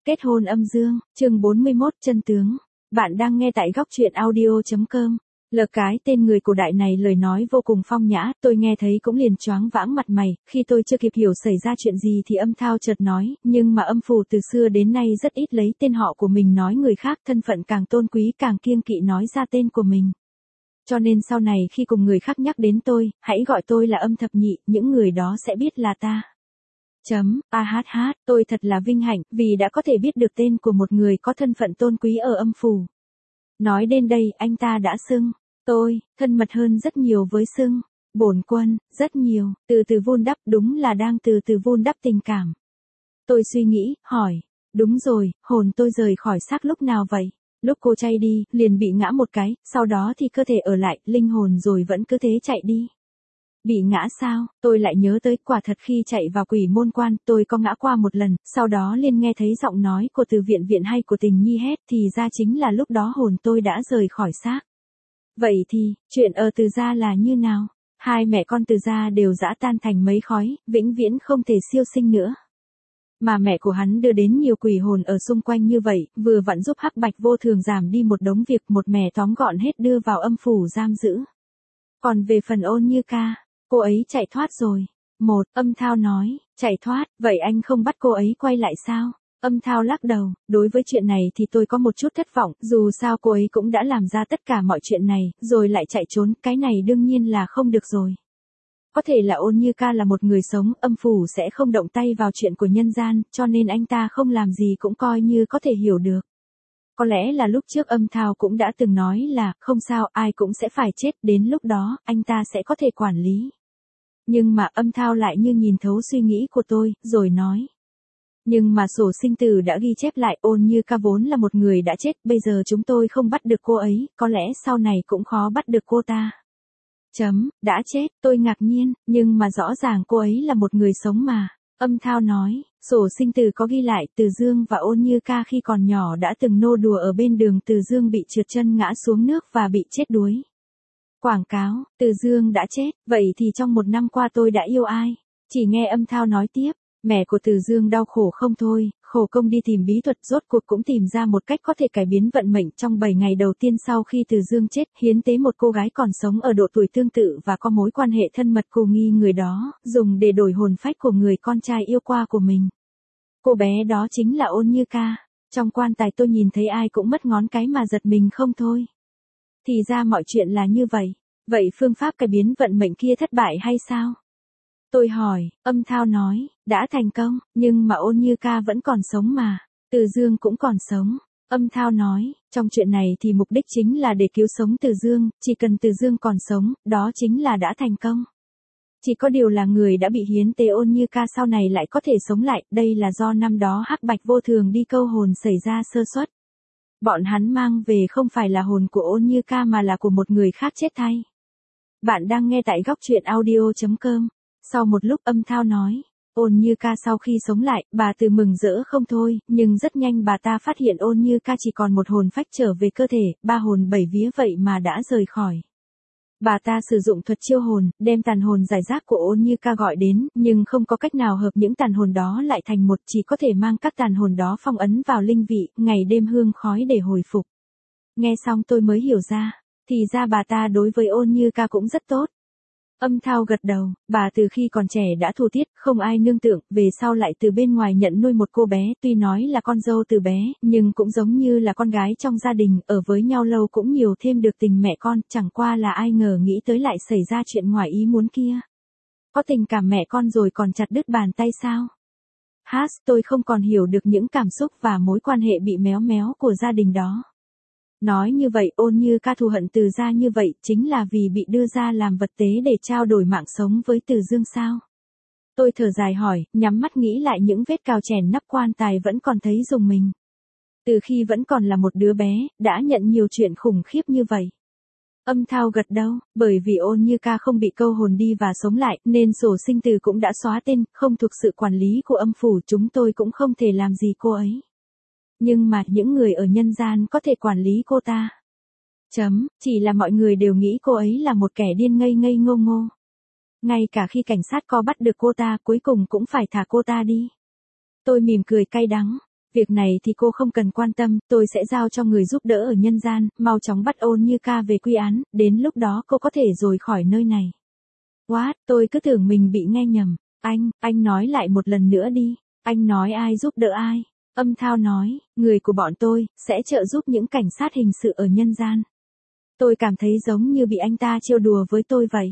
Kết hôn âm dương, chương 41 chân tướng. Bạn đang nghe tại góc truyện audio.com. Lờ cái tên người cổ đại này lời nói vô cùng phong nhã, tôi nghe thấy cũng liền choáng váng mặt mày, khi tôi chưa kịp hiểu xảy ra chuyện gì thì âm thao chợt nói, nhưng mà âm phủ từ xưa đến nay rất ít lấy tên họ của mình nói người khác, thân phận càng tôn quý càng kiêng kỵ nói ra tên của mình. Cho nên sau này khi cùng người khác nhắc đến tôi, hãy gọi tôi là âm thập nhị, những người đó sẽ biết là ta. Tôi thật là vinh hạnh, vì đã có thể biết được tên của một người có thân phận tôn quý ở âm phủ. Nói đến đây, anh ta đã xưng tôi, thân mật hơn rất nhiều với xưng bổn quân, rất nhiều, từ từ vun đắp, đúng là đang từ từ vun đắp tình cảm. Tôi suy nghĩ, hỏi, đúng rồi, hồn tôi rời khỏi xác lúc nào vậy? Lúc cô chay đi, liền bị ngã một cái, sau đó thì cơ thể ở lại, linh hồn rồi vẫn cứ thế chạy đi. Bị ngã sao? Tôi lại nhớ tới, quả thật khi chạy vào quỷ môn quan, tôi có ngã qua một lần, sau đó liền nghe thấy giọng nói của Từ Viện Viện hay của Tình Nhi hét, thì ra chính là lúc đó hồn tôi đã rời khỏi xác. Vậy thì, chuyện ở Từ gia là như nào? Hai mẹ con Từ gia đều giã tan thành mấy khói, vĩnh viễn không thể siêu sinh nữa. Mà mẹ của hắn đưa đến nhiều quỷ hồn ở xung quanh như vậy, vừa vặn giúp Hắc Bạch Vô Thường giảm đi một đống việc, một mẻ tóm gọn hết đưa vào âm phủ giam giữ. Còn về phần Ôn Như Ca, cô ấy chạy thoát rồi. Âm Thao nói, chạy thoát, vậy anh không bắt cô ấy quay lại sao? Âm Thao lắc đầu, đối với chuyện này thì tôi có một chút thất vọng, dù sao cô ấy cũng đã làm ra tất cả mọi chuyện này, rồi lại chạy trốn, cái này đương nhiên là không được rồi. Có thể là Ôn Như Ca là một người sống, âm phủ sẽ không động tay vào chuyện của nhân gian, cho nên anh ta không làm gì cũng coi như có thể hiểu được. Có lẽ là lúc trước Âm Thao cũng đã từng nói là, không sao, ai cũng sẽ phải chết, đến lúc đó, anh ta sẽ có thể quản lý. Nhưng mà Âm Thao lại như nhìn thấu suy nghĩ của tôi, rồi nói. Nhưng mà sổ sinh tử đã ghi chép lại, Ôn Như Ca vốn là một người đã chết, bây giờ chúng tôi không bắt được cô ấy, có lẽ sau này cũng khó bắt được cô ta. Đã chết, tôi ngạc nhiên, nhưng mà rõ ràng cô ấy là một người sống mà. Âm Thao nói, sổ sinh tử có ghi lại, Từ Dương và Ôn Như Ca khi còn nhỏ đã từng nô đùa ở bên đường, Từ Dương bị trượt chân ngã xuống nước và bị chết đuối. Quảng cáo, Từ Dương đã chết, vậy thì trong một năm qua tôi đã yêu ai? Chỉ nghe Âm Thao nói tiếp, mẹ của Từ Dương đau khổ không thôi, khổ công đi tìm bí thuật, rốt cuộc cũng tìm ra một cách có thể cải biến vận mệnh. Trong 7 ngày đầu tiên sau khi Từ Dương chết, hiến tế một cô gái còn sống ở độ tuổi tương tự và có mối quan hệ thân mật cùng nghi người đó, dùng để đổi hồn phách của người con trai yêu qua của mình. Cô bé đó chính là Ôn Như Ca. Trong quan tài tôi nhìn thấy ai cũng mất ngón cái mà giật mình không thôi. Thì ra mọi chuyện là như vậy. Vậy phương pháp cải biến vận mệnh kia thất bại hay sao? Tôi hỏi, Âm Thao nói, đã thành công, nhưng mà Ôn Như Ca vẫn còn sống mà. Từ Dương cũng còn sống. Âm Thao nói, trong chuyện này thì mục đích chính là để cứu sống Từ Dương, chỉ cần Từ Dương còn sống, đó chính là đã thành công. Chỉ có điều là người đã bị hiến tế Ôn Như Ca sau này lại có thể sống lại, đây là do năm đó Hắc Bạch Vô Thường đi câu hồn xảy ra sơ suất. Bọn hắn mang về không phải là hồn của Ôn Như Ca mà là của một người khác chết thay. Bạn đang nghe tại góc truyện audio.com. Sau một lúc Âm Thao nói, Ôn Như Ca sau khi sống lại, bà Từ mừng rỡ không thôi, nhưng rất nhanh bà ta phát hiện Ôn Như Ca chỉ còn một hồn phách trở về cơ thể, 3 hồn 7 vía vậy mà đã rời khỏi. Bà ta sử dụng thuật chiêu hồn, đem tàn hồn giải rác của Ôn Như Ca gọi đến, nhưng không có cách nào hợp những tàn hồn đó lại thành một, chỉ có thể mang các tàn hồn đó phong ấn vào linh vị, ngày đêm hương khói để hồi phục. Nghe xong tôi mới hiểu ra, thì ra bà ta đối với Ôn Như Ca cũng rất tốt. Âm Thao gật đầu, bà từ khi còn trẻ đã thù thiết, không ai nương tựa, về sau lại từ bên ngoài nhận nuôi một cô bé, tuy nói là con dâu từ bé, nhưng cũng giống như là con gái trong gia đình, ở với nhau lâu cũng nhiều thêm được tình mẹ con, chẳng qua là ai ngờ nghĩ tới lại xảy ra chuyện ngoài ý muốn kia. Có tình cảm mẹ con rồi còn chặt đứt bàn tay sao? Tôi không còn hiểu được những cảm xúc và mối quan hệ bị méo méo của gia đình đó. Nói như vậy Ôn Như Ca thù hận Từ gia như vậy chính là vì bị đưa ra làm vật tế để trao đổi mạng sống với Từ Dương sao? Tôi thở dài hỏi, nhắm mắt nghĩ lại những vết cào chèn nắp quan tài vẫn còn thấy rùng mình. Từ khi vẫn còn là một đứa bé, đã nhận nhiều chuyện khủng khiếp như vậy. Âm Thao gật đầu, bởi vì Ôn Như Ca không bị câu hồn đi và sống lại, nên sổ sinh tử cũng đã xóa tên, không thuộc sự quản lý của âm phủ, chúng tôi cũng không thể làm gì cô ấy. Nhưng mà những người ở nhân gian có thể quản lý cô ta. Chỉ là mọi người đều nghĩ cô ấy là một kẻ điên ngây ngây ngô ngô. Ngay cả khi cảnh sát có bắt được cô ta cuối cùng cũng phải thả cô ta đi. Tôi mỉm cười cay đắng. Việc này thì cô không cần quan tâm, tôi sẽ giao cho người giúp đỡ ở nhân gian, mau chóng bắt Ôn Như Ca về quy án, đến lúc đó cô có thể rời khỏi nơi này. What, tôi cứ tưởng mình bị nghe nhầm. Anh nói lại một lần nữa đi. Anh nói ai giúp đỡ ai? Âm Thao nói, người của bọn tôi, sẽ trợ giúp những cảnh sát hình sự ở nhân gian. Tôi cảm thấy giống như bị anh ta trêu đùa với tôi vậy.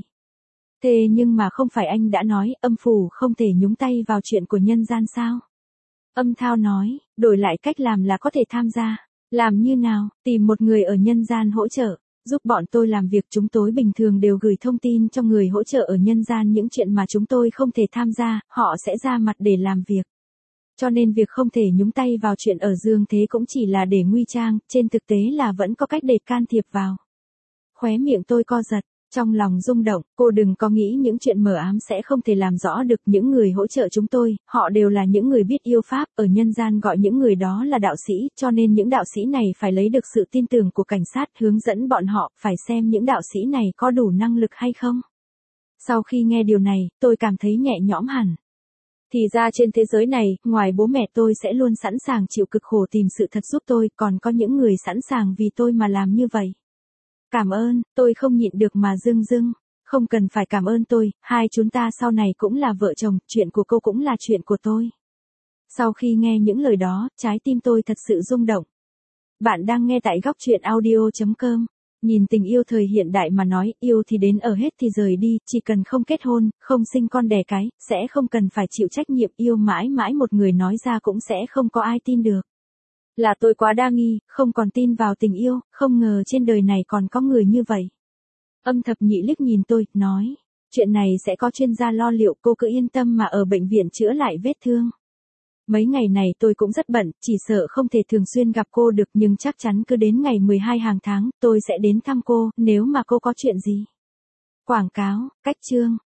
Thế nhưng mà không phải anh đã nói âm phủ không thể nhúng tay vào chuyện của nhân gian sao? Âm Thao nói, đổi lại cách làm là có thể tham gia. Làm như nào? Tìm một người ở nhân gian hỗ trợ, giúp bọn tôi làm việc. Chúng tôi bình thường đều gửi thông tin cho người hỗ trợ ở nhân gian những chuyện mà chúng tôi không thể tham gia, họ sẽ ra mặt để làm việc. Cho nên việc không thể nhúng tay vào chuyện ở dương thế cũng chỉ là để nguy trang, trên thực tế là vẫn có cách để can thiệp vào. Khóe miệng tôi co giật. Trong lòng rung động, cô đừng có nghĩ những chuyện mờ ám sẽ không thể làm rõ được. Những người hỗ trợ chúng tôi, họ đều là những người biết yêu Pháp, ở nhân gian gọi những người đó là đạo sĩ, cho nên những đạo sĩ này phải lấy được sự tin tưởng của cảnh sát, hướng dẫn bọn họ, phải xem những đạo sĩ này có đủ năng lực hay không. Sau khi nghe điều này, tôi cảm thấy nhẹ nhõm hẳn. Thì ra trên thế giới này, ngoài bố mẹ tôi sẽ luôn sẵn sàng chịu cực khổ tìm sự thật giúp tôi, còn có những người sẵn sàng vì tôi mà làm như vậy. Cảm ơn, tôi không nhịn được mà rưng. Không cần phải cảm ơn tôi, hai chúng ta sau này cũng là vợ chồng, chuyện của cô cũng là chuyện của tôi. Sau khi nghe những lời đó, trái tim tôi thật sự rung động. Bạn đang nghe tại góc truyện audio.com. Nhìn tình yêu thời hiện đại mà nói, yêu thì đến ở hết thì rời đi, chỉ cần không kết hôn, không sinh con đẻ cái, sẽ không cần phải chịu trách nhiệm, yêu mãi mãi một người nói ra cũng sẽ không có ai tin được. Là tôi quá đa nghi, không còn tin vào tình yêu, không ngờ trên đời này còn có người như vậy. Âm Thập Nhị liếc nhìn tôi, nói, chuyện này sẽ có chuyên gia lo liệu, cô cứ yên tâm mà ở bệnh viện chữa lại vết thương. Mấy ngày này tôi cũng rất bận, chỉ sợ không thể thường xuyên gặp cô được, nhưng chắc chắn cứ đến ngày 12 hàng tháng, tôi sẽ đến thăm cô, nếu mà cô có chuyện gì. Quảng cáo, cách chương.